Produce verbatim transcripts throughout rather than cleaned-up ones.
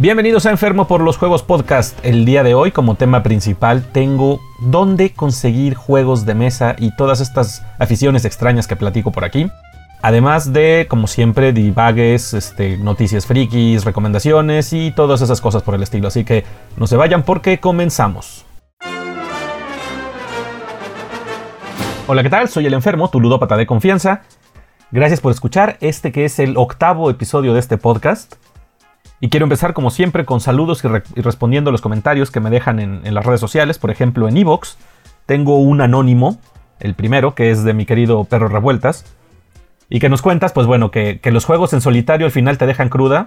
Bienvenidos a Enfermo por los Juegos Podcast. El día de hoy, como tema principal, tengo dónde conseguir juegos de mesa y todas estas aficiones extrañas que platico por aquí. Además de, como siempre, divagues, este, noticias frikis, recomendaciones y todas esas cosas por el estilo. Así que no se vayan porque comenzamos. Hola, ¿qué tal? Soy el Enfermo, tu ludópata de confianza. Gracias por escuchar este que es el octavo episodio de este podcast. Y quiero empezar como siempre con saludos y, re- y respondiendo a los comentarios que me dejan en, en las redes sociales. Por ejemplo, en iVoox tengo un anónimo, el primero, que es de mi querido Perro Revueltas. Y que nos cuentas, pues bueno, que, que los juegos en solitario al final te dejan cruda.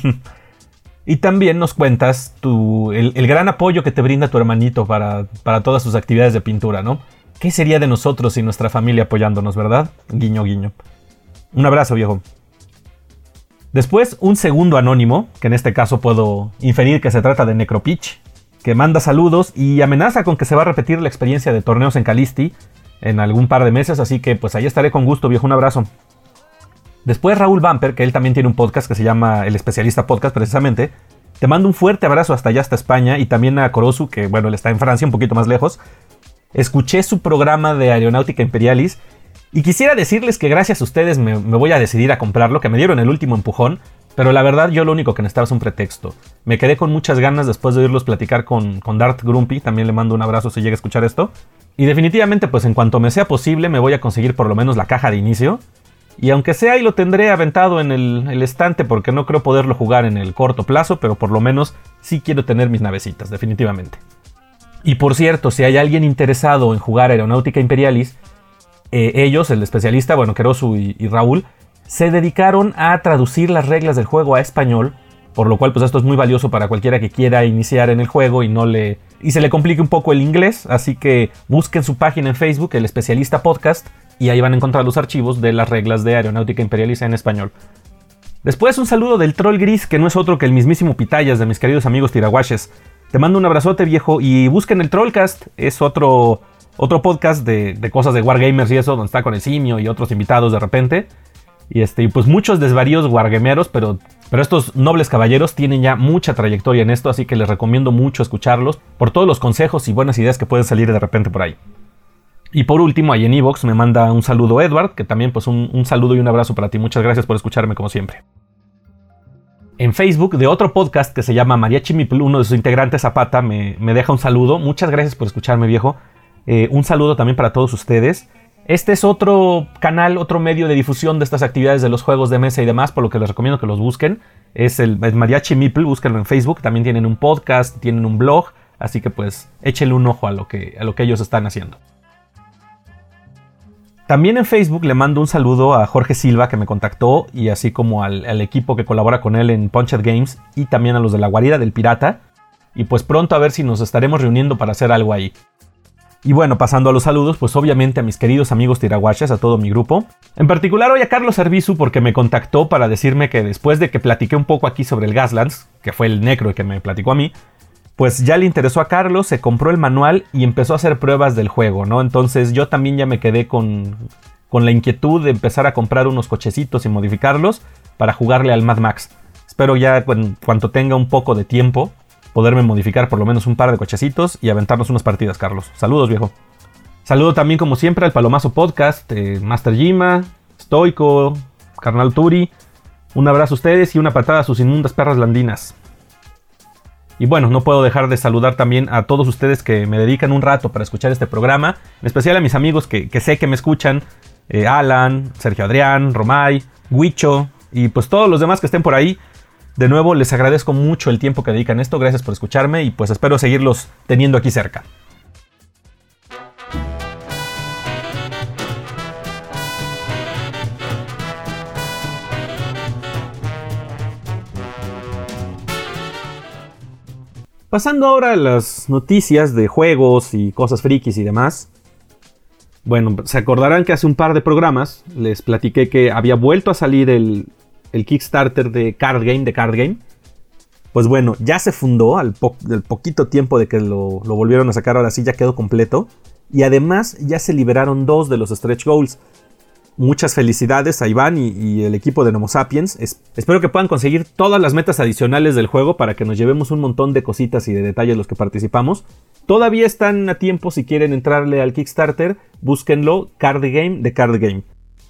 Y también nos cuentas tu, el, el gran apoyo que te brinda tu hermanito para, para todas sus actividades de pintura, ¿no? ¿Qué sería de nosotros sin nuestra familia apoyándonos, verdad? Guiño, guiño. Un abrazo, viejo. Después, un segundo anónimo, que en este caso puedo inferir que se trata de Necropitch, que manda saludos y amenaza con que se va a repetir la experiencia de torneos en Calisti en algún par de meses, así que pues ahí estaré con gusto, viejo, un abrazo. Después Raúl Bumper, que él también tiene un podcast que se llama El Especialista Podcast precisamente, te mando un fuerte abrazo hasta allá, hasta España, y también a Korosu, que bueno, él está en Francia, un poquito más lejos. Escuché su programa de Aeronáutica Imperialis, y quisiera decirles que gracias a ustedes me, me voy a decidir a comprarlo, que me dieron el último empujón, pero la verdad yo lo único que necesitaba es un pretexto. Me quedé con muchas ganas después de oírlos platicar con, con Dart Grumpy, también le mando un abrazo si llega a escuchar esto. Y definitivamente pues en cuanto me sea posible me voy a conseguir por lo menos la caja de inicio. Y aunque sea ahí lo tendré aventado en el, el estante porque no creo poderlo jugar en el corto plazo, pero por lo menos sí quiero tener mis navecitas, definitivamente. Y por cierto, si hay alguien interesado en jugar Aeronáutica Imperialis, Eh, ellos, el especialista, bueno, Korosu y, y Raúl, se dedicaron a traducir las reglas del juego a español, por lo cual pues esto es muy valioso para cualquiera que quiera iniciar en el juego y no le y se le complique un poco el inglés, así que busquen su página en Facebook, el Especialista Podcast, y ahí van a encontrar los archivos de las reglas de Aeronáutica Imperialis en español. Después un saludo del Troll Gris, que no es otro que el mismísimo Pitayas de mis queridos amigos tirahuashes. Te mando un abrazote, viejo, y busquen el Trollcast, es otro... Otro podcast de, de cosas de Wargamers y eso, donde está con el Simio y otros invitados de repente. Y este, y pues muchos desvaríos wargameros, pero, pero estos nobles caballeros tienen ya mucha trayectoria en esto, así que les recomiendo mucho escucharlos por todos los consejos y buenas ideas que pueden salir de repente por ahí. Y por último, ahí en iVoox me manda un saludo Edward, que también pues un, un saludo y un abrazo para ti. Muchas gracias por escucharme como siempre. En Facebook, de otro podcast que se llama Mariachi Mipl, uno de sus integrantes, Zapata, me, me deja un saludo. Muchas gracias por escucharme, viejo. Eh, un saludo también para todos ustedes. Este es otro canal, otro medio de difusión de estas actividades de los juegos de mesa y demás, por lo que les recomiendo que los busquen. Es el, el Mariachi Mipl, búsquenlo en Facebook. También tienen un podcast, tienen un blog, así que pues échenle un ojo a lo que, a lo que ellos están haciendo. También en Facebook le mando un saludo a Jorge Silva, que me contactó, y así como al, al equipo que colabora con él en Punched Games, y también a los de la Guarida del Pirata. Y pues pronto a ver si nos estaremos reuniendo para hacer algo ahí. Y bueno, pasando a los saludos, pues obviamente a mis queridos amigos tirahuashes, a todo mi grupo. En particular hoy a Carlos Arbizu, porque me contactó para decirme que después de que platiqué un poco aquí sobre el Gaslands, que fue el necro que me platicó a mí, pues ya le interesó a Carlos, se compró el manual y empezó a hacer pruebas del juego, ¿no? Entonces yo también ya me quedé con, con la inquietud de empezar a comprar unos cochecitos y modificarlos para jugarle al Mad Max. Espero ya en cuanto tenga un poco de tiempo poderme modificar por lo menos un par de cochecitos y aventarnos unas partidas, Carlos. Saludos, viejo. Saludo también, como siempre, al Palomazo Podcast, eh, Master Jima, Stoico, Carnal Turi. Un abrazo a ustedes y una patada a sus inmundas perras landinas. Y bueno, no puedo dejar de saludar también a todos ustedes que me dedican un rato para escuchar este programa. En especial a mis amigos que, que sé que me escuchan. Eh, Alan, Sergio Adrián, Romay, Huicho y pues todos los demás que estén por ahí. De nuevo, les agradezco mucho el tiempo que dedican a esto, gracias por escucharme y pues espero seguirlos teniendo aquí cerca. Pasando ahora a las noticias de juegos y cosas frikis y demás. Bueno, se acordarán que hace un par de programas les platiqué que había vuelto a salir el... el Kickstarter de Card Game, de Card Game. Pues bueno, ya se fundó al, po- al poquito tiempo de que lo, lo volvieron a sacar, ahora sí ya quedó completo. Y además ya se liberaron dos de los stretch goals. muchas felicidades a Iván y, y el equipo de Nomo Sapiens. Es, espero que puedan conseguir todas las metas adicionales del juego para que nos llevemos un montón de cositas y de detalles los que participamos. Todavía están a tiempo si quieren entrarle al Kickstarter. Búsquenlo, Card Game de Card Game.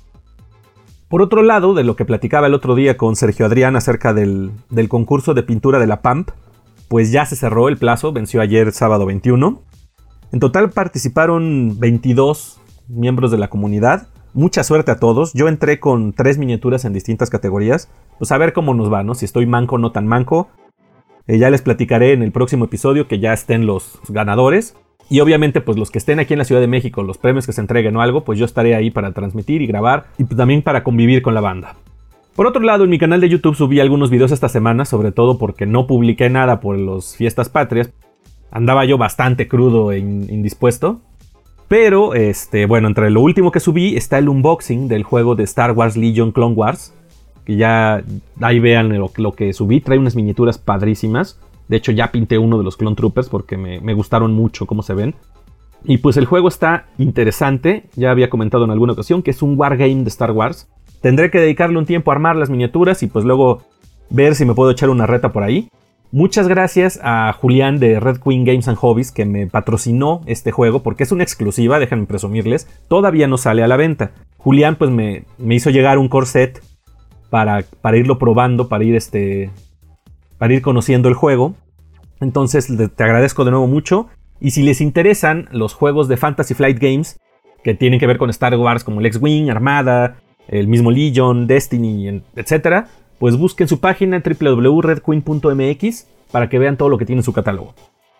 Por otro lado, de lo que platicaba el otro día con Sergio Adrián acerca del, del concurso de pintura de la P A M P, pues ya se cerró el plazo, venció ayer sábado veintiuno. En total participaron veintidós miembros de la comunidad. Mucha suerte a todos. Yo entré con tres miniaturas en distintas categorías. Pues a ver cómo nos va, ¿no? Si estoy manco o no tan manco. Eh, ya les platicaré en el próximo episodio que ya estén los ganadores. Y obviamente, pues los que estén aquí en la Ciudad de México, los premios que se entreguen o algo, pues yo estaré ahí para transmitir y grabar. Y también para convivir con la banda. Por otro lado, en mi canal de YouTube subí algunos videos esta semana. Sobre todo porque no publiqué nada por las fiestas patrias. Andaba yo bastante crudo e indispuesto. Pero, este, bueno, entre lo último que subí está el unboxing del juego de Star Wars Legion Clone Wars. Que ya, ahí vean lo, lo que subí. Trae unas miniaturas padrísimas. De hecho, ya pinté uno de los Clone Troopers porque me, me gustaron mucho cómo se ven. Y pues el juego está interesante. Ya había comentado en alguna ocasión que es un wargame de Star Wars. Tendré que dedicarle un tiempo a armar las miniaturas y pues luego ver si me puedo echar una reta por ahí. Muchas gracias a Julián de Red Queen Games and Hobbies que me patrocinó este juego porque es una exclusiva, déjenme presumirles, todavía no sale a la venta. Julián pues me, me hizo llegar un core set para, para irlo probando, para ir, este, para ir conociendo el juego. Entonces te agradezco de nuevo mucho. Y si les interesan los juegos de Fantasy Flight Games que tienen que ver con Star Wars como el X-Wing, Armada, el mismo Legion, Destiny, etcétera, pues busquen su página doble u doble u doble u punto red queen punto m x para que vean todo lo que tiene en su catálogo.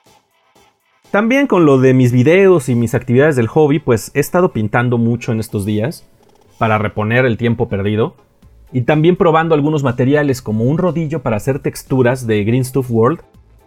También con lo de mis videos y mis actividades del hobby, pues he estado pintando mucho en estos días para reponer el tiempo perdido. Y también probando algunos materiales como un rodillo para hacer texturas de Green Stuff World,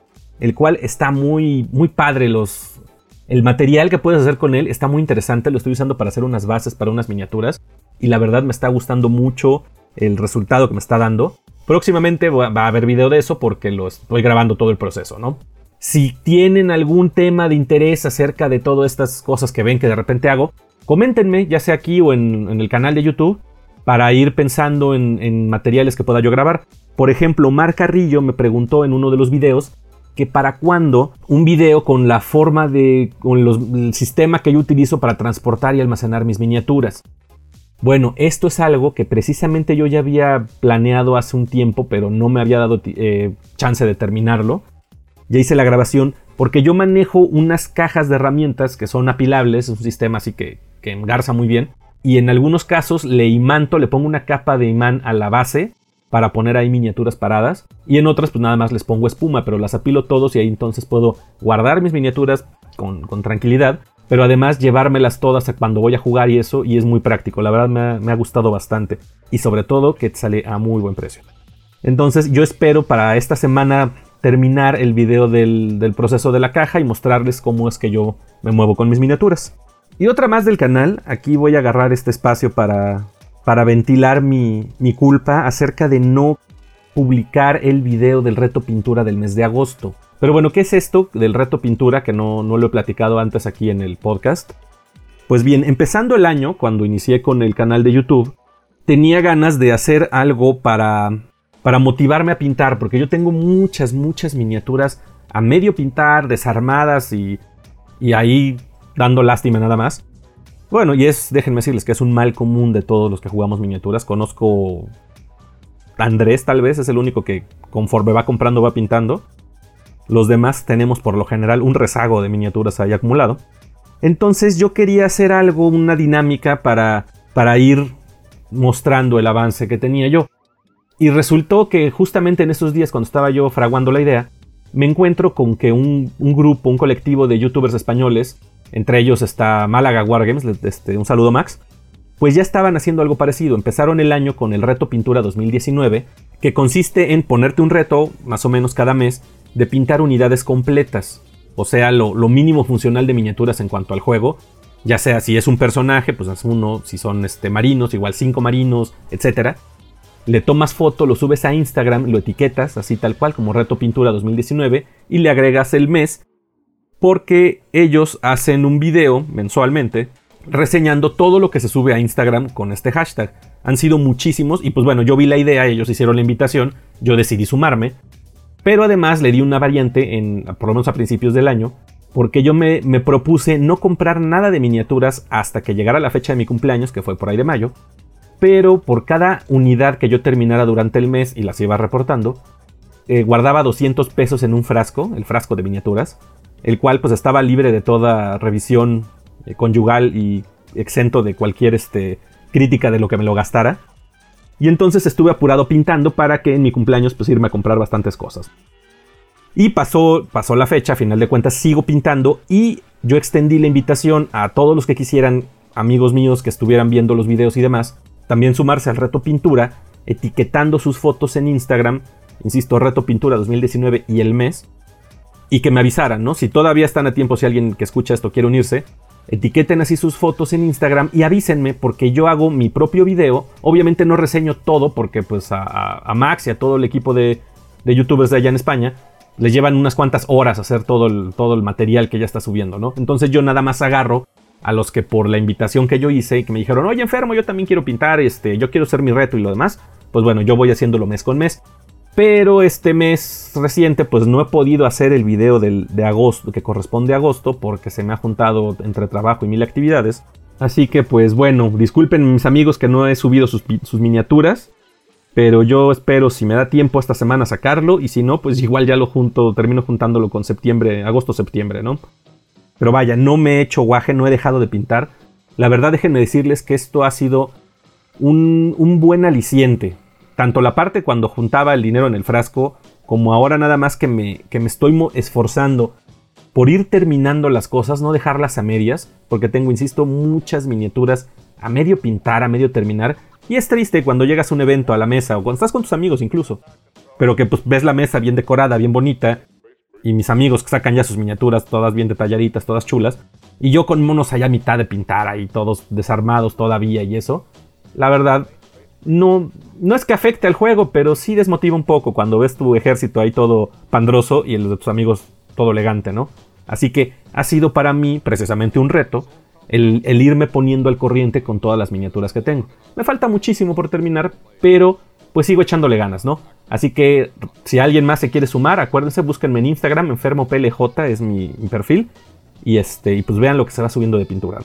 el cual está muy, muy padre. Los, el material que puedes hacer con él está muy interesante, lo estoy usando para hacer unas bases para unas miniaturas. Y la verdad me está gustando mucho el resultado que me está dando. Próximamente va a haber video de eso porque lo estoy grabando todo el proceso, ¿no? Si tienen algún tema de interés acerca de todas estas cosas que ven que de repente hago, coméntenme, ya sea aquí o en, en el canal de YouTube, para ir pensando en, en materiales que pueda yo grabar. Por ejemplo, Mar Carrillo me preguntó en uno de los videos que para cuándo un video con la forma de, con los, el sistema que yo utilizo para transportar y almacenar mis miniaturas. Bueno, esto es algo que precisamente yo ya había planeado hace un tiempo, pero no me había dado eh, chance de terminarlo. Ya hice la grabación porque yo manejo unas cajas de herramientas que son apilables, es un sistema así que, que engarza muy bien. Y en algunos casos le imanto, le pongo una capa de imán a la base para poner ahí miniaturas paradas. Y en otras pues nada más les pongo espuma, pero las apilo todos y ahí entonces puedo guardar mis miniaturas con, con tranquilidad. Pero además llevármelas todas a cuando voy a jugar y eso, y es muy práctico. La verdad me ha, me ha gustado bastante. Y sobre todo que sale a muy buen precio. Entonces yo espero para esta semana terminar el video del, del proceso de la caja y mostrarles cómo es que yo me muevo con mis miniaturas. Y otra más del canal, aquí voy a agarrar este espacio para, para ventilar mi, mi culpa acerca de no publicar el video del reto pintura del mes de agosto. Pero bueno, ¿qué es esto del reto pintura? Que no, no lo he platicado antes aquí en el podcast. Pues bien, empezando el año, cuando inicié con el canal de YouTube, tenía ganas de hacer algo para, para motivarme a pintar, porque yo tengo muchas, muchas miniaturas a medio pintar, desarmadas y, y ahí dando lástima nada más. Bueno, y es, déjenme decirles que es un mal común de todos los que jugamos miniaturas. Conozco a Andrés, tal vez, es el único que conforme va comprando va pintando. Los demás tenemos por lo general un rezago de miniaturas ahí acumulado. Entonces yo quería hacer algo, una dinámica para, para ir mostrando el avance que tenía yo. Y resultó que justamente en esos días cuando estaba yo fraguando la idea, me encuentro con que un, un grupo, un colectivo de youtubers españoles, entre ellos está Málaga Wargames, este, un saludo Max, pues ya estaban haciendo algo parecido. Empezaron el año con el reto pintura dos mil diecinueve, que consiste en ponerte un reto, más o menos cada mes, de pintar unidades completas, o sea, lo, lo mínimo funcional de miniaturas en cuanto al juego, ya sea si es un personaje, pues es uno, si son este, marinos, igual cinco marinos, etcétera. Le tomas foto, lo subes a Instagram, lo etiquetas, así tal cual como reto pintura dos mil diecinueve, y le agregas el mes, porque ellos hacen un video mensualmente reseñando todo lo que se sube a Instagram con este hashtag. Han sido muchísimos y pues bueno, yo vi la idea, ellos hicieron la invitación, yo decidí sumarme, pero además le di una variante, en, por lo menos a principios del año, porque yo me, me propuse no comprar nada de miniaturas hasta que llegara la fecha de mi cumpleaños, que fue por ahí de mayo, pero por cada unidad que yo terminara durante el mes y las iba reportando, eh, guardaba doscientos pesos en un frasco, el frasco de miniaturas, el cual pues estaba libre de toda revisión eh, conyugal y exento de cualquier este, crítica de lo que me lo gastara. Y entonces estuve apurado pintando para que en mi cumpleaños pues irme a comprar bastantes cosas. Y pasó, pasó la fecha, a final de cuentas sigo pintando y yo extendí la invitación a todos los que quisieran, amigos míos que estuvieran viendo los videos y demás, también sumarse al reto pintura, etiquetando sus fotos en Instagram, insisto, reto pintura dos mil diecinueve y el mes, y que me avisaran, ¿no? Si todavía están a tiempo, si alguien que escucha esto quiere unirse, etiqueten así sus fotos en Instagram y avísenme porque yo hago mi propio video. Obviamente no reseño todo porque pues a, a Max y a todo el equipo de, de youtubers de allá en España les llevan unas cuantas horas hacer todo el, todo el material que ya está subiendo, ¿no? Entonces yo nada más agarro a los que por la invitación que yo hice y que me dijeron, oye, enfermo, yo también quiero pintar, este, yo quiero hacer mi reto y lo demás, pues bueno, yo voy haciéndolo mes con mes. Pero este mes reciente pues no he podido hacer el video del, de agosto, que corresponde a agosto, porque se me ha juntado entre trabajo y mil actividades. Así que pues bueno, disculpen mis amigos que no he subido sus, sus miniaturas, pero yo espero si me da tiempo esta semana sacarlo, y si no pues igual ya lo junto, termino juntándolo con septiembre, agosto-septiembre, ¿no? Pero vaya, no me he hecho guaje, no he dejado de pintar. La verdad, déjenme decirles que esto ha sido un, un buen aliciente. Tanto la parte cuando juntaba el dinero en el frasco, como ahora nada más que me, que me estoy esforzando por ir terminando las cosas, no dejarlas a medias, porque tengo, insisto, muchas miniaturas a medio pintar, a medio terminar. Y es triste cuando llegas a un evento, a la mesa, o cuando estás con tus amigos incluso, pero que pues ves la mesa bien decorada, bien bonita, y mis amigos que sacan ya sus miniaturas todas bien detalladitas, todas chulas, y yo con monos allá a mitad de pintar, ahí todos desarmados todavía y eso. La verdad, no, no es que afecte al juego, pero sí desmotiva un poco cuando ves tu ejército ahí todo pandroso y el de tus amigos todo elegante, ¿no? Así que ha sido para mí precisamente un reto el, el irme poniendo al corriente con todas las miniaturas que tengo. Me falta muchísimo por terminar, pero pues sigo echándole ganas, ¿no? Así que si alguien más se quiere sumar, acuérdense, búsquenme en Instagram, enfermoplj es mi, mi perfil, y, este, y pues vean lo que se va subiendo de pintura.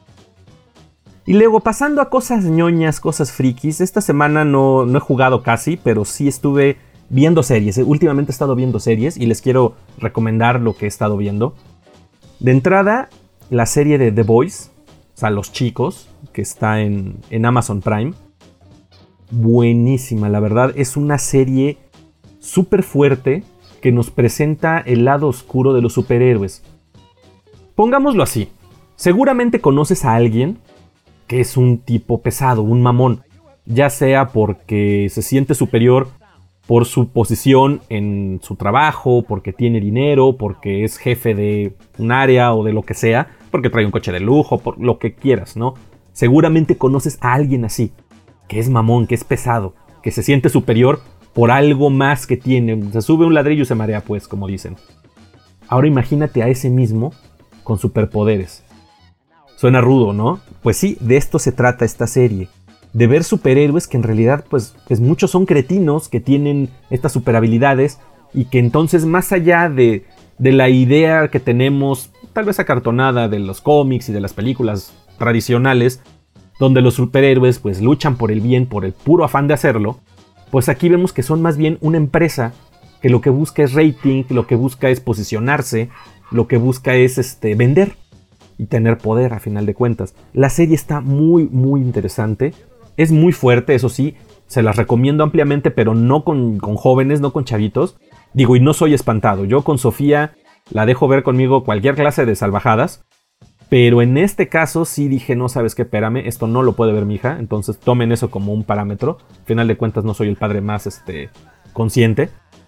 Y luego pasando a cosas ñoñas, cosas frikis, esta semana no, no he jugado casi, pero sí estuve viendo series. Últimamente he estado viendo series y les quiero recomendar lo que he estado viendo. De entrada, la serie de The Boys, o sea, Los Chicos, que está en, en Amazon Prime. Buenísima, la verdad, es una serie súper fuerte que nos presenta el lado oscuro de los superhéroes. Pongámoslo así, seguramente conoces a alguien que es un tipo pesado, un mamón, ya sea porque se siente superior por su posición en su trabajo, porque tiene dinero, porque es jefe de un área o de lo que sea, porque trae un coche de lujo, por lo que quieras, ¿no? Seguramente conoces a alguien así, que es mamón, que es pesado, que se siente superior por algo más que tiene. Se sube un ladrillo y se marea, pues, como dicen. Ahora imagínate a ese mismo con superpoderes. Suena rudo, ¿no? Pues sí, de esto se trata esta serie. De ver superhéroes que en realidad, pues, pues muchos son cretinos, que tienen estas superhabilidades, y que entonces, más allá de, de la idea que tenemos, tal vez acartonada, de los cómics y de las películas tradicionales, donde los superhéroes pues luchan por el bien, por el puro afán de hacerlo, pues aquí vemos que son más bien una empresa que lo que busca es rating, lo que busca es posicionarse, lo que busca es este, vender y tener poder a final de cuentas. La serie está muy muy interesante, es muy fuerte, eso sí, se las recomiendo ampliamente, pero no con, con jóvenes, no con chavitos. Digo, y no soy espantado, yo con Sofía la dejo ver conmigo cualquier clase de salvajadas, pero en este caso sí dije, no, sabes qué, espérame, esto no lo puede ver mi hija, entonces tomen eso como un parámetro. Al final de cuentas no soy el padre más este, consciente.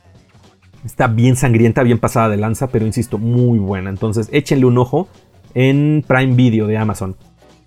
Está bien sangrienta, bien pasada de lanza, pero insisto, muy buena. Entonces échenle un ojo en Prime Video de Amazon.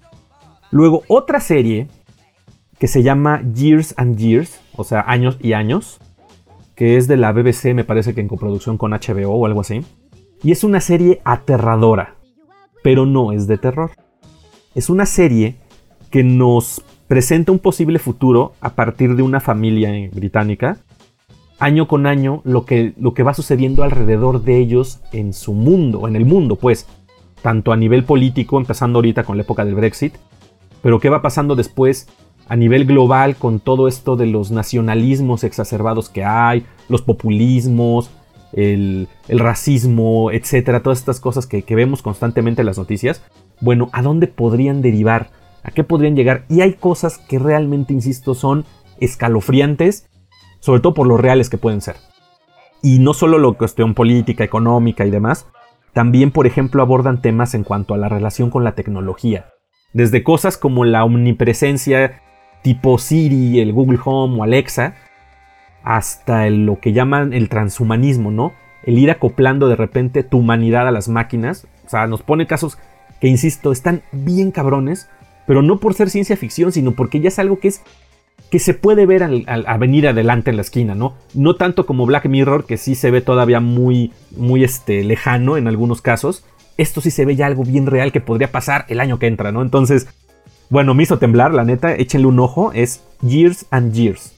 Luego otra serie que se llama Years and Years, o sea, años y años, que es de la B B C, me parece que en coproducción con H B O o algo así. Y es una serie aterradora, pero no es de terror. Es una serie que nos presenta un posible futuro a partir de una familia británica. Año con año, lo que, lo que va sucediendo alrededor de ellos en su mundo, en el mundo, pues. Tanto a nivel político, empezando ahorita con la época del Brexit, pero qué va pasando después a nivel global con todo esto de los nacionalismos exacerbados que hay, los populismos, el, el racismo, etcétera, todas estas cosas que, que vemos constantemente en las noticias. Bueno, ¿a dónde podrían derivar? ¿A qué podrían llegar? Y hay cosas que realmente, insisto, son escalofriantes, sobre todo por lo reales que pueden ser. Y no solo la cuestión política, económica y demás, también, por ejemplo, abordan temas en cuanto a la relación con la tecnología. Desde cosas como la omnipresencia tipo Siri, el Google Home o Alexa, hasta el, lo que llaman el transhumanismo, ¿no? El ir acoplando de repente tu humanidad a las máquinas. O sea, nos pone casos que, insisto, están bien cabrones, pero no por ser ciencia ficción, sino porque ya es algo que es que se puede ver al, al, a venir adelante en la esquina, ¿no? No tanto como Black Mirror, que sí se ve todavía muy, muy este, lejano en algunos casos. Esto sí se ve ya algo bien real que podría pasar el año que entra, ¿no? Entonces, bueno, me hizo temblar, la neta, échenle un ojo, es Years and Years.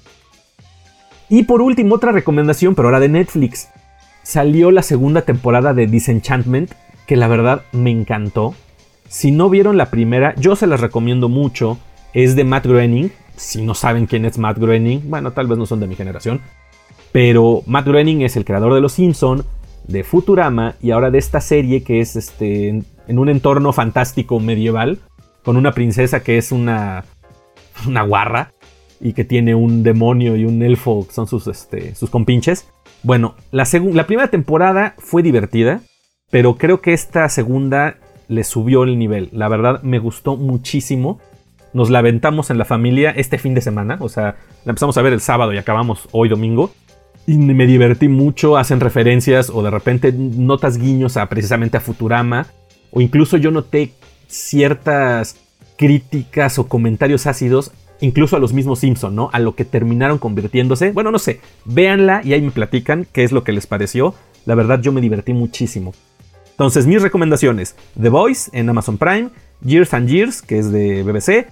Y por último, otra recomendación, pero ahora de Netflix. Salió la segunda temporada de Disenchantment, que la verdad me encantó. Si no vieron la primera, yo se las recomiendo mucho. Es de Matt Groening. Si no saben quién es Matt Groening, bueno, tal vez no son de mi generación. Pero Matt Groening es el creador de Los Simpson, de Futurama y ahora de esta serie que es este, en, en un entorno fantástico medieval, con una princesa que es una, una guarra y que tiene un demonio y un elfo que son sus, este, sus compinches. Bueno, la, seg- la primera temporada fue divertida, pero creo que esta segunda le subió el nivel. La verdad me gustó muchísimo. Nos la aventamos en la familia este fin de semana, o sea, la empezamos a ver el sábado y acabamos hoy domingo. Y me divertí mucho, hacen referencias o de repente notas guiños a precisamente a Futurama. O incluso yo noté ciertas críticas o comentarios ácidos, incluso a los mismos Simpson, ¿no? A lo que terminaron convirtiéndose. Bueno, no sé, véanla y ahí me platican qué es lo que les pareció. La verdad yo me divertí muchísimo. Entonces mis recomendaciones, The Boys en Amazon Prime, Years and Years, que es de B B C,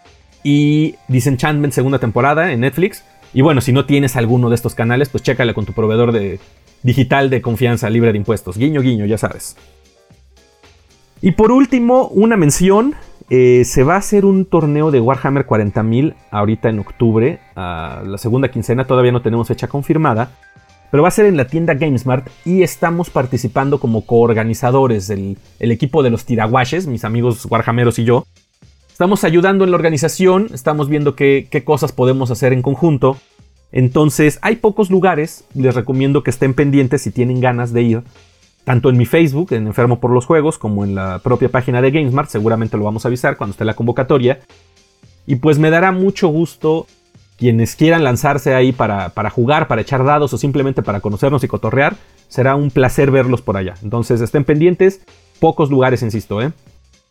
y Disenchantment segunda temporada en Netflix. Y bueno, si no tienes alguno de estos canales, pues chécale con tu proveedor de digital de confianza libre de impuestos. Guiño, guiño, ya sabes. Y por último, una mención. Eh, se va a hacer un torneo de Warhammer cuarenta mil ahorita en octubre. A la segunda quincena, todavía no tenemos fecha confirmada. Pero va a ser en la tienda GameSmart y estamos participando como coorganizadores. El, el equipo de los tiraguaches, mis amigos warhammeros y yo. Estamos ayudando en la organización, estamos viendo qué, qué cosas podemos hacer en conjunto. Entonces, hay pocos lugares, les recomiendo que estén pendientes si tienen ganas de ir. Tanto en mi Facebook, en Enfermo por los Juegos, como en la propia página de GameSmart, seguramente lo vamos a avisar cuando esté la convocatoria. Y pues me dará mucho gusto quienes quieran lanzarse ahí para, para jugar, para echar dados o simplemente para conocernos y cotorrear. Será un placer verlos por allá. Entonces, estén pendientes, pocos lugares, insisto, ¿eh?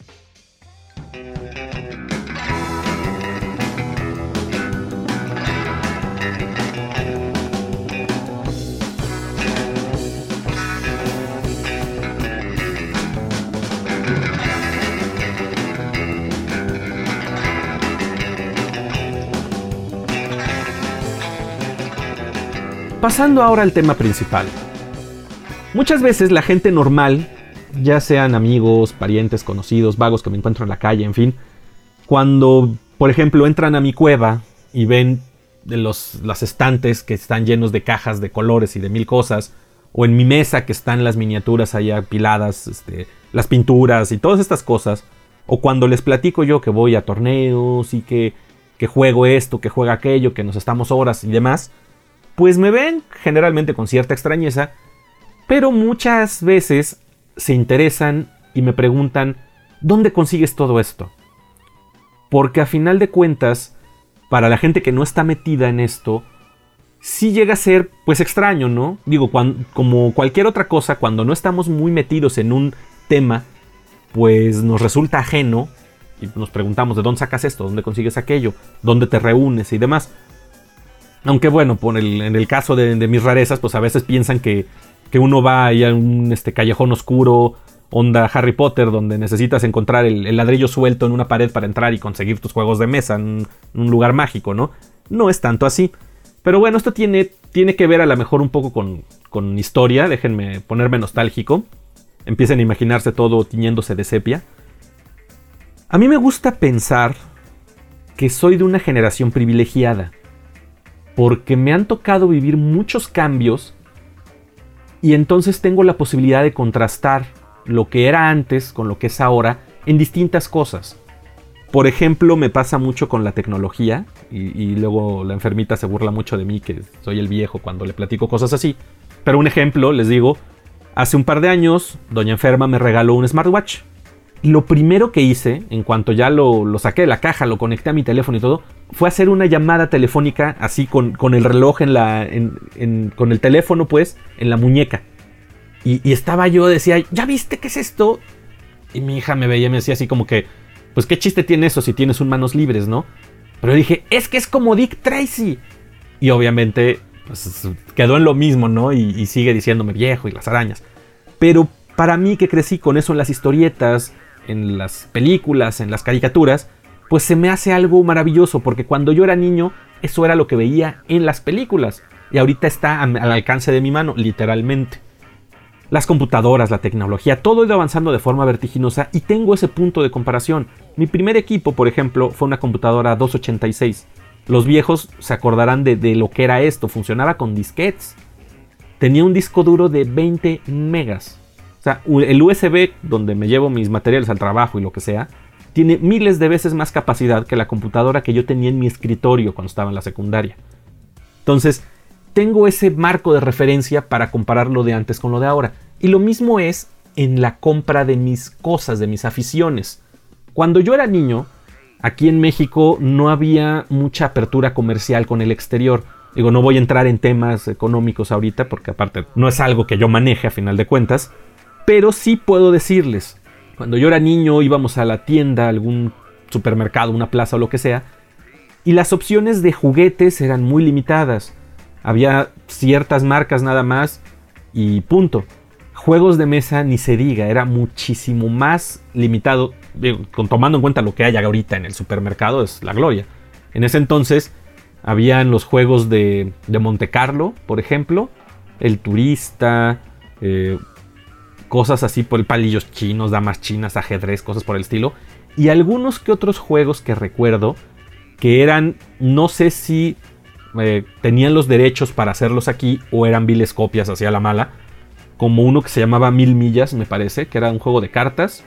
Pasando ahora al tema principal. Muchas veces la gente normal, ya sean amigos, parientes, conocidos, vagos que me encuentro en la calle, en fin, cuando, por ejemplo, entran a mi cueva y ven de los, las estantes que están llenos de cajas de colores y de mil cosas, o en mi mesa que están las miniaturas ahí apiladas, este, las pinturas y todas estas cosas, o cuando les platico yo que voy a torneos y que, que juego esto, que juego aquello, que nos estamos horas y demás, pues me ven generalmente con cierta extrañeza, pero muchas veces se interesan y me preguntan, ¿dónde consigues todo esto? Porque a final de cuentas, para la gente que no está metida en esto, sí llega a ser pues extraño, ¿no? Digo, cuando, como cualquier otra cosa, cuando no estamos muy metidos en un tema, pues nos resulta ajeno y nos preguntamos, ¿de dónde sacas esto? ¿Dónde consigues aquello? ¿Dónde te reúnes? Y demás. Aunque bueno, por el, en el caso de, de mis rarezas, pues a veces piensan que, que uno va ahí a un este, callejón oscuro onda Harry Potter, donde necesitas encontrar el, el ladrillo suelto en una pared para entrar y conseguir tus juegos de mesa en un lugar mágico, ¿no? No es tanto así. Pero bueno, esto tiene, tiene que ver a lo mejor un poco con, con historia. Déjenme ponerme nostálgico. Empiecen a imaginarse todo tiñéndose de sepia. A mí me gusta pensar que soy de una generación privilegiada, porque me han tocado vivir muchos cambios y entonces tengo la posibilidad de contrastar lo que era antes con lo que es ahora en distintas cosas. Por ejemplo, me pasa mucho con la tecnología y, y luego la enfermita se burla mucho de mí, que soy el viejo cuando le platico cosas así. Pero un ejemplo, les digo, hace un par de años, doña enferma me regaló un smartwatch. Lo primero que hice, en cuanto ya lo, lo saqué de la caja, lo conecté a mi teléfono y todo, fue hacer una llamada telefónica así con, con el reloj en la, en, en, con el teléfono pues, en la muñeca. Y, y estaba yo, decía, ¿ya viste qué es esto? Y mi hija me veía y me decía así como que, pues qué chiste tiene eso si tienes un manos libres, ¿no? Pero yo dije, es que es como Dick Tracy. Y obviamente pues, quedó en lo mismo, ¿no? Y, y sigue diciéndome viejo y las arañas. Pero para mí que crecí con eso en las historietas, en las películas, en las caricaturas, pues se me hace algo maravilloso, porque cuando yo era niño, eso era lo que veía en las películas. Y ahorita está al alcance de mi mano, literalmente. Las computadoras, la tecnología, todo ha ido avanzando de forma vertiginosa y tengo ese punto de comparación. Mi primer equipo, por ejemplo, fue una computadora doscientos ochenta y seis. Los viejos se acordarán de, de lo que era esto. Funcionaba con disquetes. Tenía un disco duro de veinte megas. O sea, el U S B donde me llevo mis materiales al trabajo y lo que sea, tiene miles de veces más capacidad que la computadora que yo tenía en mi escritorio cuando estaba en la secundaria. Entonces, tengo ese marco de referencia para comparar lo de antes con lo de ahora. Y lo mismo es en la compra de mis cosas, de mis aficiones. Cuando yo era niño, aquí en México no había mucha apertura comercial con el exterior. Digo, no voy a entrar en temas económicos ahorita, porque aparte no es algo que yo maneje a final de cuentas. Pero sí puedo decirles, cuando yo era niño íbamos a la tienda, algún supermercado, una plaza o lo que sea, y las opciones de juguetes eran muy limitadas. Había ciertas marcas nada más y punto. Juegos de mesa ni se diga, era muchísimo más limitado. Digo, tomando en cuenta lo que hay ahorita en el supermercado, es la gloria. En ese entonces habían los juegos de, de Monte Carlo, por ejemplo, El Turista, eh, cosas así por el palillos chinos, damas chinas, ajedrez, cosas por el estilo. Y algunos que otros juegos que recuerdo que eran, no sé si eh, tenían los derechos para hacerlos aquí o eran viles copias hacia la mala. Como uno que se llamaba Mil Millas, me parece, que era un juego de cartas.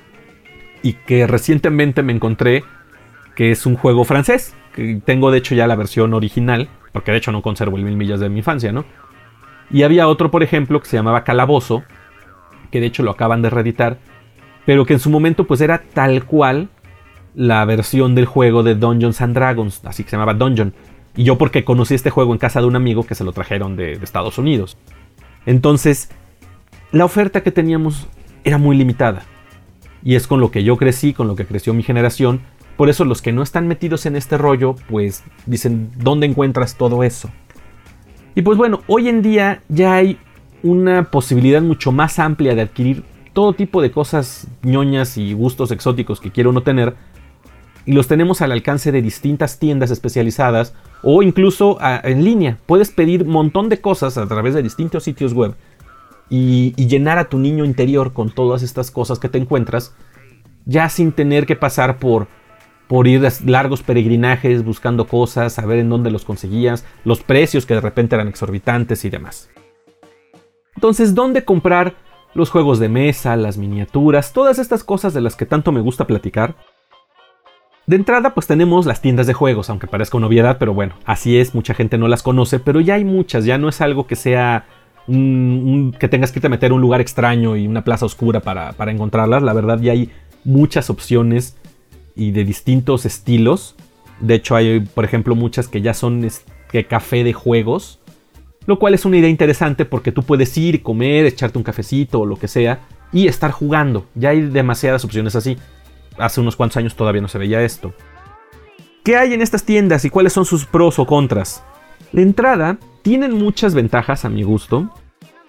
Y que recientemente me encontré que es un juego francés. Que tengo de hecho ya la versión original, porque de hecho no conservo el Mil Millas de mi infancia, ¿no? Y había otro, por ejemplo, que se llamaba Calabozo, que de hecho lo acaban de reeditar, pero que en su momento pues era tal cual la versión del juego de Dungeons and Dragons, así que se llamaba Dungeon. Y yo porque conocí este juego en casa de un amigo que se lo trajeron de, de Estados Unidos. Entonces, la oferta que teníamos era muy limitada. Y es con lo que yo crecí, con lo que creció mi generación. Por eso los que no están metidos en este rollo, pues dicen, ¿dónde encuentras todo eso? Y pues bueno, hoy en día ya hay una posibilidad mucho más amplia de adquirir todo tipo de cosas ñoñas y gustos exóticos que quiere uno tener, y los tenemos al alcance de distintas tiendas especializadas o incluso a, en línea. Puedes pedir un montón de cosas a través de distintos sitios web y, y llenar a tu niño interior con todas estas cosas que te encuentras, ya sin tener que pasar por, por ir a largos peregrinajes buscando cosas, saber en dónde los conseguías, los precios que de repente eran exorbitantes y demás. Entonces, ¿dónde comprar los juegos de mesa, las miniaturas, todas estas cosas de las que tanto me gusta platicar? De entrada, pues tenemos las tiendas de juegos, aunque parezca una obviedad, pero bueno, así es, mucha gente no las conoce, pero ya hay muchas, ya no es algo que sea un, un, que tengas que te meter a un lugar extraño y una plaza oscura para, para encontrarlas. La verdad, ya hay muchas opciones y de distintos estilos. De hecho, hay, por ejemplo, muchas que ya son este, café de juegos, lo cual es una idea interesante porque tú puedes ir, comer, echarte un cafecito o lo que sea y estar jugando. Ya hay demasiadas opciones así. Hace unos cuantos años todavía no se veía esto. ¿Qué hay en estas tiendas y cuáles son sus pros o contras? De entrada, tienen muchas ventajas a mi gusto.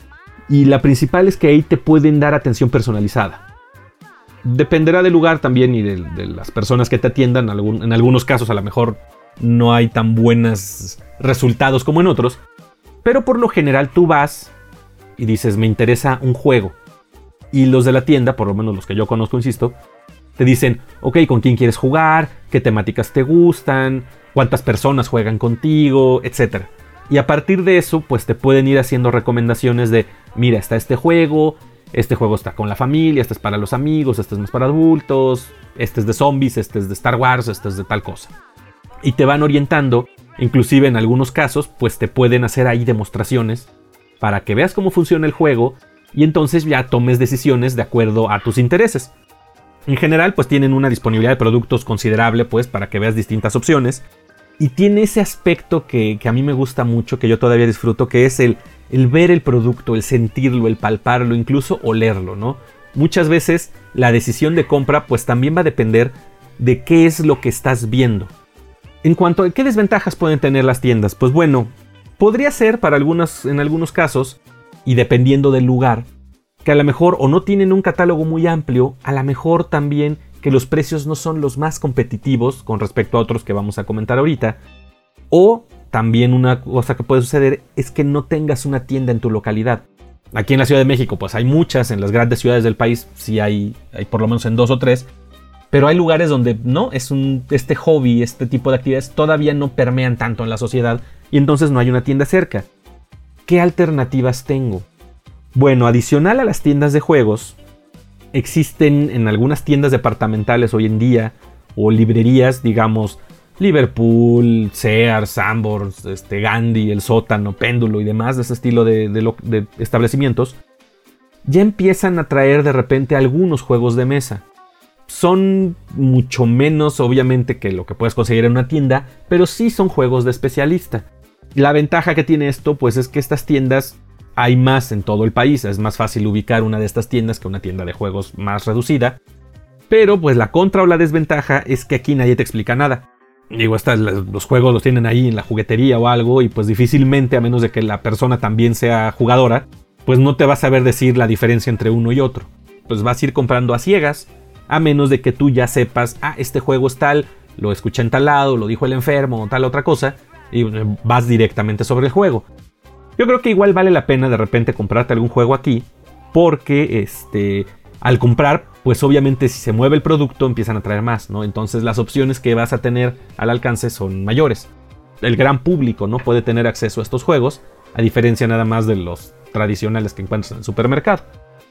Y la principal es que ahí te pueden dar atención personalizada. Dependerá del lugar también y de, de las personas que te atiendan. Algún, en algunos casos a lo mejor no hay tan buenos resultados como en otros. Pero por lo general tú vas y dices, me interesa un juego. Y los de la tienda, por lo menos los que yo conozco, insisto, te dicen, ok, ¿con quién quieres jugar? ¿Qué temáticas te gustan? ¿Cuántas personas juegan contigo? Etcétera. Y a partir de eso, pues te pueden ir haciendo recomendaciones de, mira, está este juego, este juego está con la familia, este es para los amigos, este es más para adultos, este es de zombies, este es de Star Wars, este es de tal cosa. Y te van orientando, inclusive en algunos casos, pues te pueden hacer ahí demostraciones para que veas cómo funciona el juego y entonces ya tomes decisiones de acuerdo a tus intereses. En general, pues tienen una disponibilidad de productos considerable, pues, para que veas distintas opciones. Y tiene ese aspecto que, que a mí me gusta mucho, que yo todavía disfruto, que es el, el ver el producto, el sentirlo, el palparlo, incluso olerlo, ¿no? Muchas veces la decisión de compra pues también va a depender de qué es lo que estás viendo. En cuanto a qué desventajas pueden tener las tiendas, pues bueno, podría ser para algunas, en algunos casos, y dependiendo del lugar, que a lo mejor o no tienen un catálogo muy amplio, a lo mejor también que los precios no son los más competitivos con respecto a otros que vamos a comentar ahorita. O también una cosa que puede suceder es que no tengas una tienda en tu localidad. Aquí en la Ciudad de México pues hay muchas, en las grandes ciudades del país sí hay, hay por lo menos en dos o tres. Pero hay lugares donde no, es un, este hobby, este tipo de actividades todavía no permean tanto en la sociedad y entonces no hay una tienda cerca. ¿Qué alternativas tengo? Bueno, adicional a las tiendas de juegos, existen en algunas tiendas departamentales hoy en día, o librerías, digamos, Liverpool, Sears, Sanborns, este, Gandhi, El Sótano, Péndulo y demás de ese estilo de, de, de establecimientos, ya empiezan a traer de repente algunos juegos de mesa. Son mucho menos, obviamente, que lo que puedes conseguir en una tienda, pero sí son juegos de especialista. La ventaja que tiene esto, pues, es que estas tiendas hay más en todo el país, es más fácil ubicar una de estas tiendas que una tienda de juegos más reducida. Pero pues la contra o la desventaja es que aquí nadie te explica nada. Digo, estas, los juegos los tienen ahí en la juguetería o algo y pues difícilmente, a menos de que la persona también sea jugadora, pues no te vas a saber decir la diferencia entre uno y otro. Pues vas a ir comprando a ciegas, a menos de que tú ya sepas, ah, este juego es tal, lo escuché en tal lado, lo dijo el enfermo o tal otra cosa, y vas directamente sobre el juego. Yo creo que igual vale la pena de repente comprarte algún juego aquí, porque este, al comprar, pues obviamente si se mueve el producto empiezan a traer más, ¿no? Entonces las opciones que vas a tener al alcance son mayores. El gran público, ¿no?, puede tener acceso a estos juegos, a diferencia nada más de los tradicionales que encuentras en el supermercado.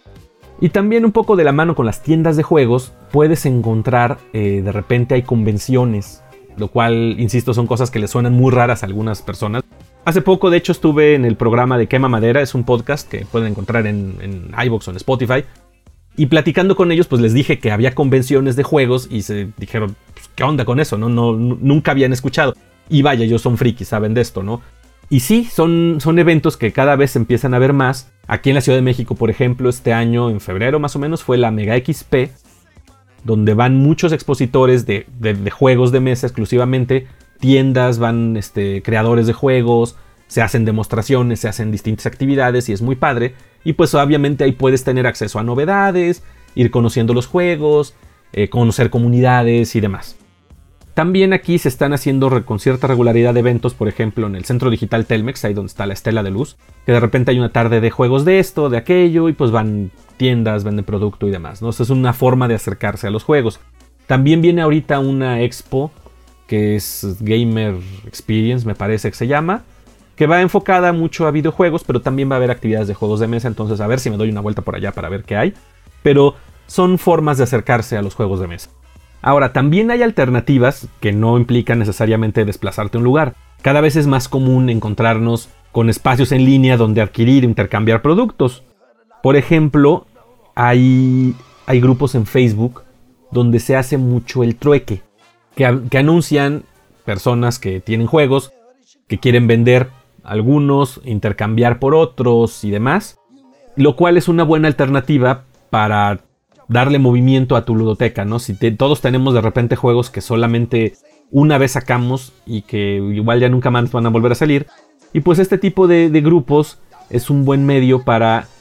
Y también un poco de la mano con las tiendas de juegos, puedes encontrar, eh, de repente hay convenciones, lo cual, insisto, son cosas que le suenan muy raras a algunas personas. Hace poco, de hecho, estuve en el programa de Quema Madera, es un podcast que pueden encontrar en, en iVoox o en Spotify. Y platicando con ellos, pues les dije que había convenciones de juegos y se dijeron, pues, ¿qué onda con eso? ¿No? No, nunca habían escuchado. Y vaya, ellos son frikis, saben de esto, ¿no? Y sí, son, son eventos que cada vez se empiezan a ver más. Aquí en la Ciudad de México, por ejemplo, este año, en febrero más o menos, fue la Mega X P, donde van muchos expositores de, de, de juegos de mesa exclusivamente, tiendas, van este, creadores de juegos, se hacen demostraciones, se hacen distintas actividades y es muy padre. Y pues obviamente ahí puedes tener acceso a novedades, ir conociendo los juegos, eh, conocer comunidades y demás. También aquí se están haciendo con cierta regularidad eventos, por ejemplo en el Centro Digital Telmex, ahí donde está la Estela de Luz, que de repente hay una tarde de juegos de esto, de aquello, y pues van tiendas, venden producto y demás, ¿no? Eso es una forma de acercarse a los juegos. También viene ahorita una expo, que es Gamer Experience, me parece que se llama, que va enfocada mucho a videojuegos, pero también va a haber actividades de juegos de mesa, entonces a ver si me doy una vuelta por allá para ver qué hay. Pero son formas de acercarse a los juegos de mesa. Ahora, también hay alternativas que no implican necesariamente desplazarte a un lugar. Cada vez es más común encontrarnos con espacios en línea donde adquirir e intercambiar productos. Por ejemplo, hay, hay grupos en Facebook donde se hace mucho el trueque, que, que anuncian personas que tienen juegos, que quieren vender algunos, intercambiar por otros y demás, lo cual es una buena alternativa para darle movimiento a tu ludoteca, ¿no? Si te, todos tenemos de repente juegos que solamente una vez sacamos y que igual ya nunca más van a volver a salir, y pues este tipo de, de grupos es un buen medio para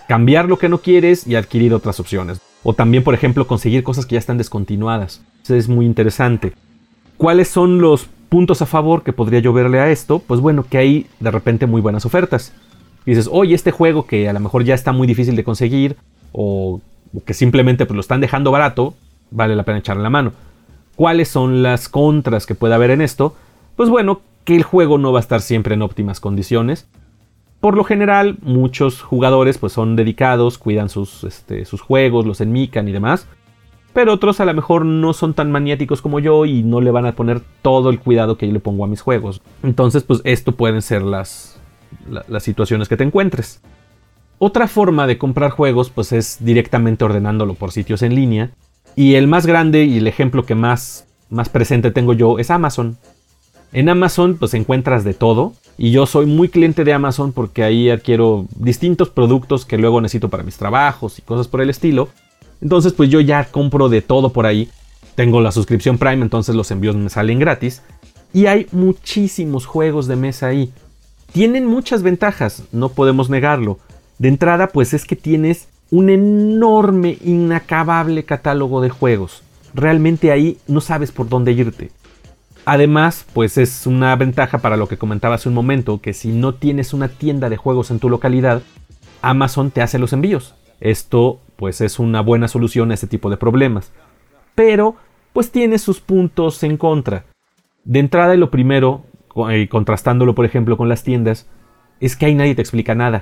cambiar lo que no quieres y adquirir otras opciones. O también, por ejemplo, conseguir cosas que ya están descontinuadas. Eso es muy interesante. ¿Cuáles son los puntos a favor que podría yo verle a esto? Pues bueno, que hay de repente muy buenas ofertas. Y dices, oye, este juego que a lo mejor ya está muy difícil de conseguir, o, o que simplemente pues, lo están dejando barato, vale la pena echarle la mano. ¿Cuáles son las contras que puede haber en esto? Pues bueno, que el juego no va a estar siempre en óptimas condiciones. Por lo general, muchos jugadores pues, son dedicados, cuidan sus, este, sus juegos, los enmican y demás. Pero otros a lo mejor no son tan maniáticos como yo y no le van a poner todo el cuidado que yo le pongo a mis juegos. Entonces, pues esto pueden ser las, la, las situaciones que te encuentres. Otra forma de comprar juegos pues es directamente ordenándolo por sitios en línea. Y el más grande y el ejemplo que más, más presente tengo yo es Amazon. En Amazon pues encuentras de todo. Y yo soy muy cliente de Amazon porque ahí adquiero distintos productos que luego necesito para mis trabajos y cosas por el estilo. Entonces pues yo ya compro de todo por ahí. Tengo la suscripción Prime, entonces los envíos me salen gratis. Y hay muchísimos juegos de mesa ahí. Tienen muchas ventajas, no podemos negarlo. De entrada pues es que tienes un enorme, inacabable catálogo de juegos. Realmente ahí no sabes por dónde irte. Además pues es una ventaja para lo que comentaba hace un momento, que si no tienes una tienda de juegos en tu localidad, Amazon te hace los envíos. Esto pues es una buena solución a este tipo de problemas. Pero pues tiene sus puntos en contra. De entrada y lo primero, contrastándolo por ejemplo con las tiendas, es que ahí nadie te explica nada.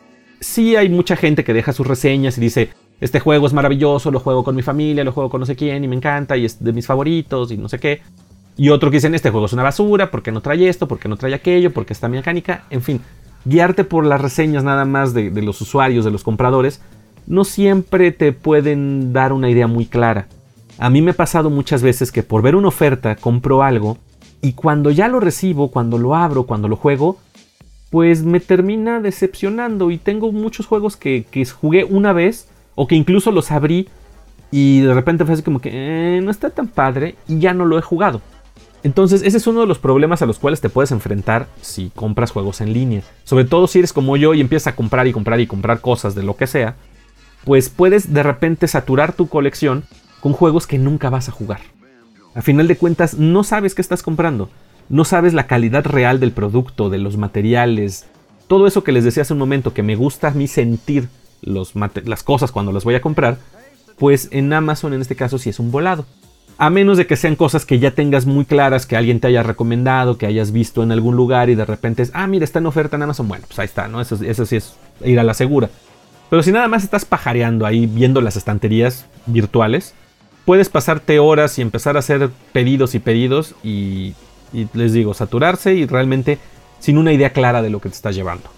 Sí hay mucha gente que deja sus reseñas y dice, este juego es maravilloso, lo juego con mi familia, lo juego con no sé quién y me encanta y es de mis favoritos y no sé qué. Y otro que dicen, este juego es una basura, porque no trae esto, porque no trae aquello, porque esta mecánica, en fin. Guiarte por las reseñas nada más de, de los usuarios, de los compradores, no siempre te pueden dar una idea muy clara. A mí me ha pasado muchas veces que por ver una oferta compro algo y cuando ya lo recibo, cuando lo abro, cuando lo juego, pues me termina decepcionando. Y tengo muchos juegos que, que jugué una vez o que incluso los abrí y de repente fue así como que eh, no está tan padre y ya no lo he jugado. Entonces ese es uno de los problemas a los cuales te puedes enfrentar si compras juegos en línea. Sobre todo si eres como yo y empiezas a comprar y comprar y comprar cosas de lo que sea, pues puedes de repente saturar tu colección con juegos que nunca vas a jugar. A final de cuentas no sabes qué estás comprando, no sabes la calidad real del producto, de los materiales, todo eso que les decía hace un momento, que me gusta a mí sentir los mate- las cosas cuando las voy a comprar, pues en Amazon en este caso sí es un volado. A menos de que sean cosas que ya tengas muy claras, que alguien te haya recomendado, que hayas visto en algún lugar y de repente es, ah, mira, está en oferta en Amazon. Bueno, pues ahí está, ¿no? Eso, eso sí es ir a la segura. Pero si nada más estás pajareando ahí viendo las estanterías virtuales, puedes pasarte horas y empezar a hacer pedidos y pedidos y, y les digo, saturarse y realmente sin una idea clara de lo que te estás llevando.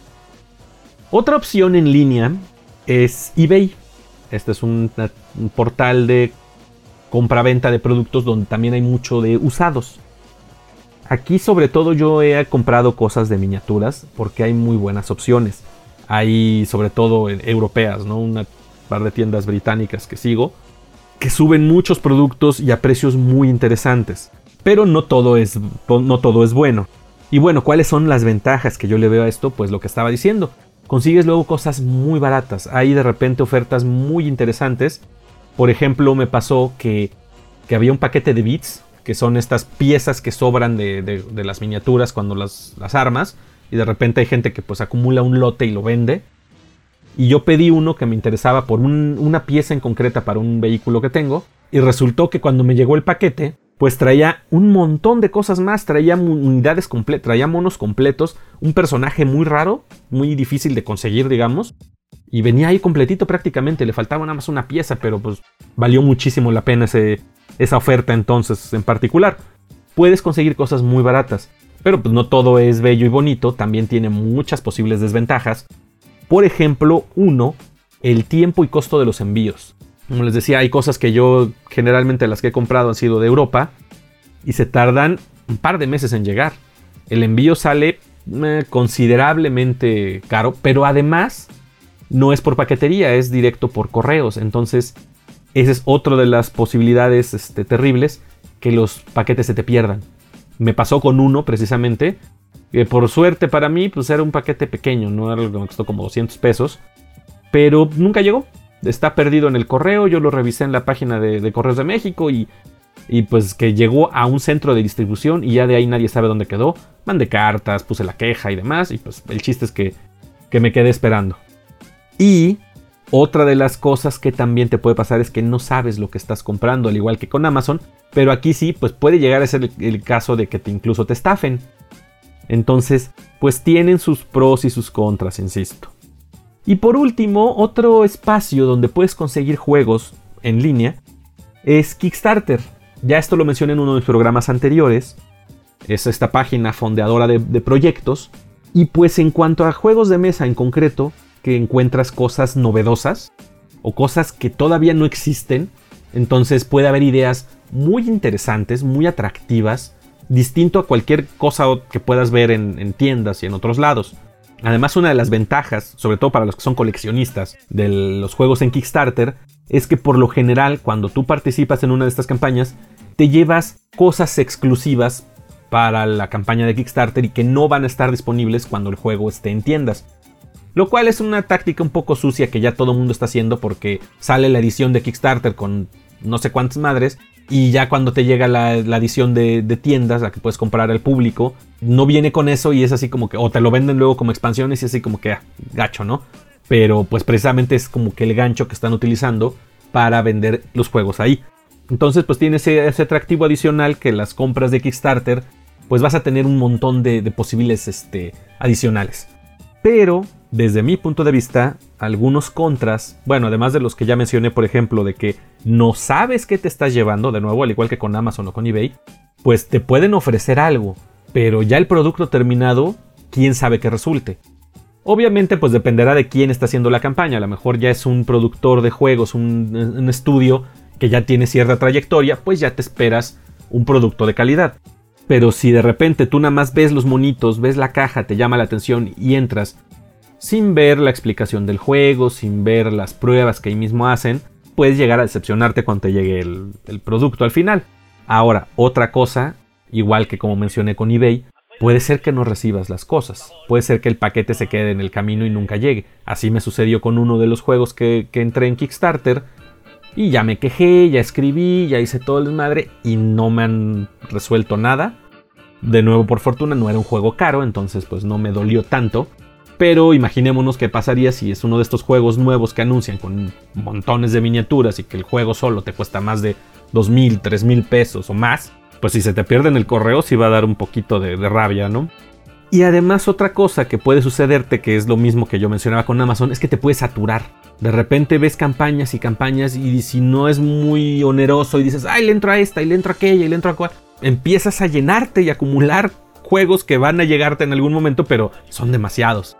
Otra opción en línea es eBay. Este es un, un portal de compra-venta de productos donde también hay mucho de usados. Aquí sobre todo yo he comprado cosas de miniaturas porque hay muy buenas opciones. Hay sobre todo europeas, ¿no? Una par de tiendas británicas que sigo, que suben muchos productos y a precios muy interesantes. Pero no todo es, no todo es bueno. Y bueno, ¿cuáles son las ventajas que yo le veo a esto? Pues lo que estaba diciendo. Consigues luego cosas muy baratas. Hay de repente ofertas muy interesantes. Por ejemplo, me pasó que, que había un paquete de bits, que son estas piezas que sobran de, de, de las miniaturas cuando las, las armas. Y de repente hay gente que pues acumula un lote y lo vende. Y yo pedí uno que me interesaba por un, una pieza en concreta para un vehículo que tengo. Y resultó que cuando me llegó el paquete, pues traía un montón de cosas más. Traía unidades completas, traía monos completos. Un personaje muy raro, muy difícil de conseguir, digamos. Y venía ahí completito prácticamente. Le faltaba nada más una pieza, pero pues valió muchísimo la pena ese, esa oferta entonces en particular. Puedes conseguir cosas muy baratas. Pero pues no todo es bello y bonito. También tiene muchas posibles desventajas. Por ejemplo, uno, el tiempo y costo de los envíos. Como les decía, hay cosas que yo generalmente las que he comprado han sido de Europa y se tardan un par de meses en llegar. El envío sale eh, considerablemente caro, pero además no es por paquetería, es directo por correos. Entonces, esa es otra de las posibilidades este, terribles, que los paquetes se te pierdan. Me pasó con uno precisamente, que por suerte para mí pues era un paquete pequeño, no era algo que me costó como doscientos pesos. pero nunca llegó. Está perdido en el correo, yo lo revisé en la página de, de Correos de México y, y pues que llegó a un centro de distribución y ya de ahí nadie sabe dónde quedó. Mandé cartas, puse la queja y demás y pues el chiste es que, que me quedé esperando. Y otra de las cosas que también te puede pasar es que no sabes lo que estás comprando, al igual que con Amazon, pero aquí sí, pues puede llegar a ser el, el caso de que te incluso te estafen. Entonces, pues tienen sus pros y sus contras, insisto. Y por último, otro espacio donde puedes conseguir juegos en línea es Kickstarter. Ya esto lo mencioné en uno de los programas anteriores. Es esta página fondeadora de, de proyectos. Y pues en cuanto a juegos de mesa en concreto, que encuentras cosas novedosas o cosas que todavía no existen, entonces puede haber ideas muy interesantes, muy atractivas, distinto a cualquier cosa que puedas ver en, en tiendas y en otros lados. Además, una de las ventajas, sobre todo para los que son coleccionistas de los juegos en Kickstarter, es que por lo general, cuando tú participas en una de estas campañas, te llevas cosas exclusivas para la campaña de Kickstarter y que no van a estar disponibles cuando el juego esté en tiendas. Lo cual es una táctica un poco sucia que ya todo el mundo está haciendo porque sale la edición de Kickstarter con no sé cuántas madres y ya cuando te llega la, la edición de, de tiendas, la que puedes comprar al público, no viene con eso y es así como que, o te lo venden luego como expansiones y es así como que, ah, gacho, ¿no? Pero pues precisamente es como que el gancho que están utilizando para vender los juegos ahí. Entonces pues tiene ese, ese atractivo adicional que las compras de Kickstarter, pues vas a tener un montón de, de posibles este, adicionales. Pero, desde mi punto de vista, algunos contras, bueno, además de los que ya mencioné, por ejemplo, de que no sabes qué te estás llevando, de nuevo, al igual que con Amazon o con eBay, pues te pueden ofrecer algo, pero ya el producto terminado, quién sabe qué resulte. Obviamente, pues dependerá de quién está haciendo la campaña, a lo mejor ya es un productor de juegos, un, un estudio que ya tiene cierta trayectoria, pues ya te esperas un producto de calidad. Pero si de repente tú nada más ves los monitos, ves la caja, te llama la atención y entras sin ver la explicación del juego, sin ver las pruebas que ahí mismo hacen, puedes llegar a decepcionarte cuando te llegue el, el producto al final. Ahora, otra cosa, igual que como mencioné con eBay, puede ser que no recibas las cosas. Puede ser que el paquete se quede en el camino y nunca llegue. Así me sucedió con uno de los juegos que, que entré en Kickstarter. Y ya me quejé, ya escribí, ya hice todo el desmadre y no me han resuelto nada. De nuevo, por fortuna, no era un juego caro, entonces pues no me dolió tanto. Pero imaginémonos qué pasaría si es uno de estos juegos nuevos que anuncian con montones de miniaturas y que el juego solo te cuesta más de dos mil, tres mil pesos o más. Pues si se te pierde en el correo sí va a dar un poquito de, de rabia, ¿no? Y además otra cosa que puede sucederte, que es lo mismo que yo mencionaba con Amazon, es que te puedes saturar. De repente ves campañas y campañas y si no es muy oneroso y dices, ay, le entro a esta y le entro a aquella y le entro a cual, empiezas a llenarte y acumular juegos que van a llegarte en algún momento, pero son demasiados.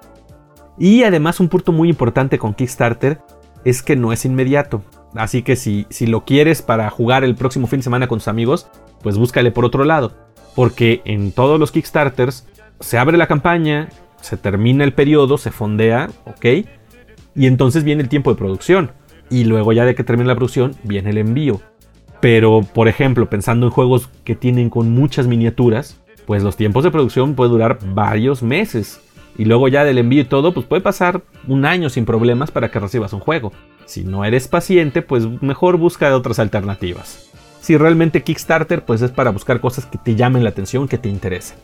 Y además un punto muy importante con Kickstarter es que no es inmediato. Así que si, si lo quieres para jugar el próximo fin de semana con tus amigos, pues búscale por otro lado. Porque en todos los Kickstarters se abre la campaña, se termina el periodo, se fondea, ok, y entonces viene el tiempo de producción. Y luego ya de que termine la producción, viene el envío. Pero, por ejemplo, pensando en juegos que tienen con muchas miniaturas, pues los tiempos de producción pueden durar varios meses. Y luego ya del envío y todo, pues puede pasar un año sin problemas para que recibas un juego. Si no eres paciente, pues mejor busca otras alternativas. Si realmente Kickstarter, pues es para buscar cosas que te llamen la atención, que te interesen.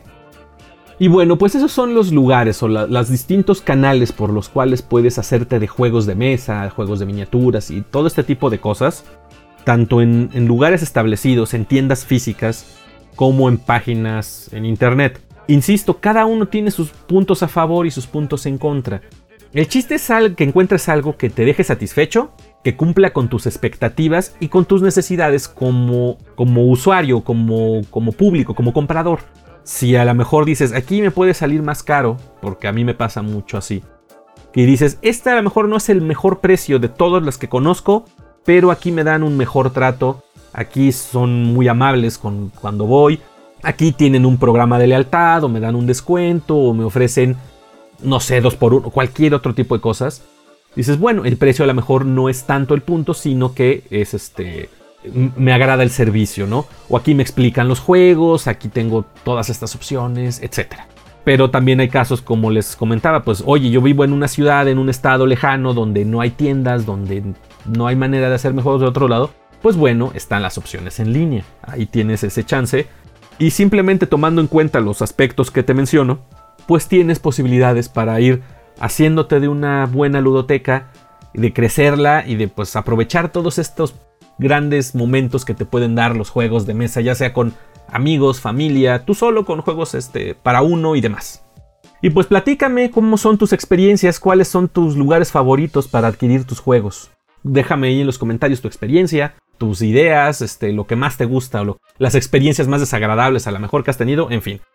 Y bueno, pues esos son los lugares o la, los distintos canales por los cuales puedes hacerte de juegos de mesa, juegos de miniaturas y todo este tipo de cosas. Tanto en, en lugares establecidos, en tiendas físicas, como en páginas en internet. Insisto, cada uno tiene sus puntos a favor y sus puntos en contra. El chiste es que encuentres algo que te deje satisfecho, que cumpla con tus expectativas y con tus necesidades como, como usuario, como, como público, como comprador. Si a lo mejor dices, aquí me puede salir más caro, porque a mí me pasa mucho así, que dices, este a lo mejor no es el mejor precio de todos los que conozco, pero aquí me dan un mejor trato, aquí son muy amables con, cuando voy, aquí tienen un programa de lealtad, o me dan un descuento, o me ofrecen, no sé, dos por uno, cualquier otro tipo de cosas. Dices, bueno, el precio a lo mejor no es tanto el punto, sino que es este... me agrada el servicio, ¿no? O aquí me explican los juegos, aquí tengo todas estas opciones, etcétera. Pero también hay casos, como les comentaba, pues oye, yo vivo en una ciudad, en un estado lejano, donde no hay tiendas, donde no hay manera de hacerme juegos de otro lado. Pues bueno, están las opciones en línea. Ahí tienes ese chance. Y simplemente tomando en cuenta los aspectos que te menciono, pues tienes posibilidades para ir haciéndote de una buena ludoteca, de crecerla y de pues aprovechar todos estos grandes momentos que te pueden dar los juegos de mesa, ya sea con amigos, familia, tú solo con juegos este, para uno y demás. Y pues platícame cómo son tus experiencias, cuáles son tus lugares favoritos para adquirir tus juegos. Déjame ahí en los comentarios tu experiencia, tus ideas, este, lo que más te gusta, o lo, las experiencias más desagradables a lo mejor que has tenido, en fin.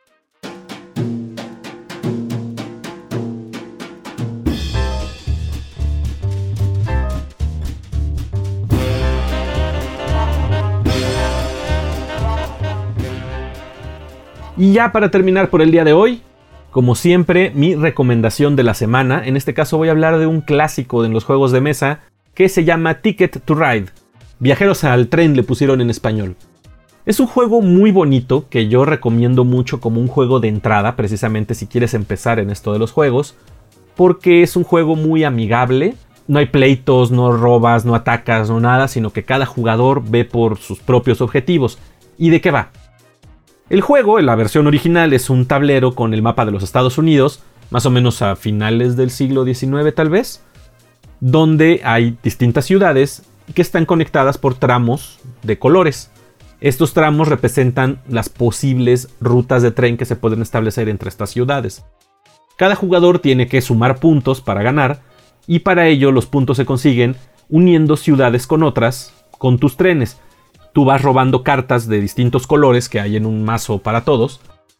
Y ya para terminar por el día de hoy, como siempre, mi recomendación de la semana. En este caso voy a hablar de un clásico en los juegos de mesa que se llama Ticket to Ride. Viajeros al tren le pusieron en español. Es un juego muy bonito que yo recomiendo mucho como un juego de entrada, precisamente si quieres empezar en esto de los juegos, porque es un juego muy amigable. No hay pleitos, no robas, no atacas, no nada, sino que cada jugador ve por sus propios objetivos. ¿Y de qué va? El juego, en la versión original, es un tablero con el mapa de los Estados Unidos, más o menos a finales del siglo diecinueve tal vez, donde hay distintas ciudades que están conectadas por tramos de colores. Estos tramos representan las posibles rutas de tren que se pueden establecer entre estas ciudades. Cada jugador tiene que sumar puntos para ganar, y para ello los puntos se consiguen uniendo ciudades con otras con tus trenes. Tú vas robando cartas de distintos colores que hay en un mazo para todos.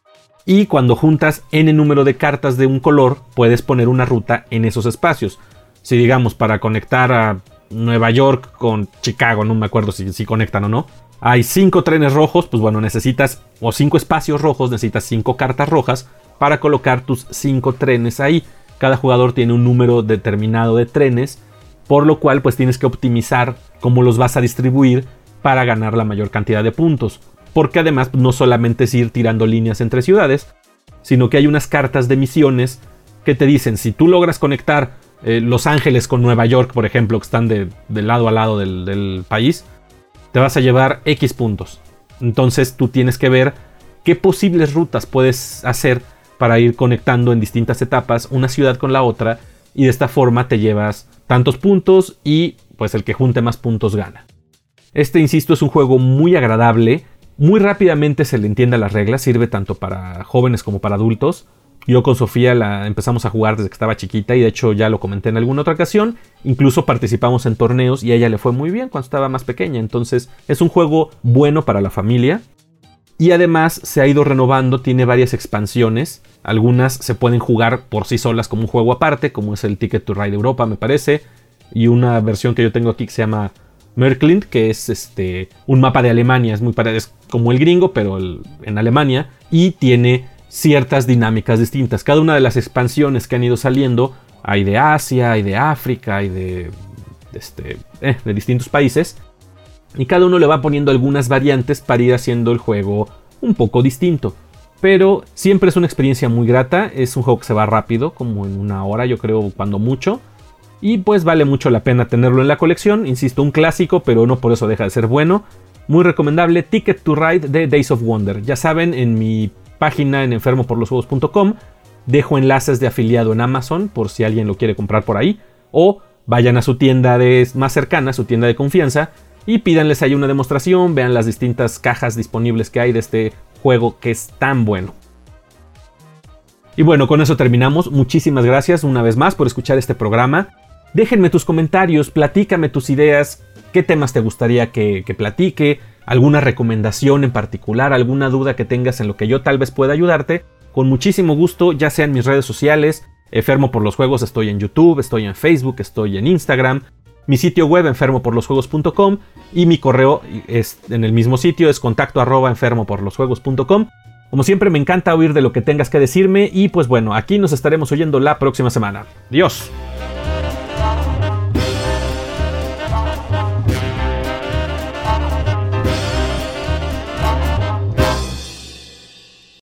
Y cuando juntas n número de cartas de un color, puedes poner una ruta en esos espacios. Si digamos para conectar a Nueva York con Chicago, no me acuerdo si, si conectan o no. Hay cinco trenes rojos, pues bueno, necesitas, o cinco espacios rojos, necesitas cinco cartas rojas para colocar tus cinco trenes ahí. Cada jugador tiene un número determinado de trenes, por lo cual pues tienes que optimizar cómo los vas a distribuir para ganar la mayor cantidad de puntos, porque además no solamente es ir tirando líneas entre ciudades, sino que hay unas cartas de misiones que te dicen, si tú logras conectar eh, Los Ángeles con Nueva York, por ejemplo, que están de, de lado a lado del, del país, te vas a llevar X puntos. Entonces tú tienes que ver qué posibles rutas puedes hacer para ir conectando en distintas etapas una ciudad con la otra, y de esta forma te llevas tantos puntos y pues el que junte más puntos gana. Este, insisto, es un juego muy agradable, muy rápidamente se le entiende las reglas, sirve tanto para jóvenes como para adultos. Yo con Sofía la empezamos a jugar desde que estaba chiquita y de hecho ya lo comenté en alguna otra ocasión. Incluso participamos en torneos y a ella le fue muy bien cuando estaba más pequeña. Entonces es un juego bueno para la familia. Y además se ha ido renovando, tiene varias expansiones. Algunas se pueden jugar por sí solas como un juego aparte, como es el Ticket to Ride Europa, me parece. Y una versión que yo tengo aquí que se llama Märklin, que es este, un mapa de Alemania, es muy parecido, es como el gringo, pero el, en Alemania, y tiene ciertas dinámicas distintas. Cada una de las expansiones que han ido saliendo, hay de Asia, hay de África, hay de, de, este, eh, de distintos países, y cada uno le va poniendo algunas variantes para ir haciendo el juego un poco distinto. Pero siempre es una experiencia muy grata, es un juego que se va rápido, como en una hora yo creo, cuando mucho. Y pues vale mucho la pena tenerlo en la colección. Insisto, un clásico, pero no por eso deja de ser bueno. Muy recomendable, Ticket to Ride de Days of Wonder. Ya saben, en mi página en enfermo por los juegos punto com dejo enlaces de afiliado en Amazon por si alguien lo quiere comprar por ahí. O vayan a su tienda de, más cercana, su tienda de confianza, y pídanles ahí una demostración. Vean las distintas cajas disponibles que hay de este juego que es tan bueno. Y bueno, con eso terminamos. Muchísimas gracias una vez más por escuchar este programa. Déjenme tus comentarios, platícame tus ideas, qué temas te gustaría que, que platique, alguna recomendación en particular, alguna duda que tengas en lo que yo tal vez pueda ayudarte. Con muchísimo gusto, ya sea en mis redes sociales, Enfermo por los Juegos, estoy en YouTube, estoy en Facebook, estoy en Instagram, mi sitio web enfermo por los juegos punto com y mi correo es en el mismo sitio, es contacto arroba enfermo por los juegos punto com. Como siempre me encanta oír de lo que tengas que decirme y pues bueno, aquí nos estaremos oyendo la próxima semana. ¡Adiós!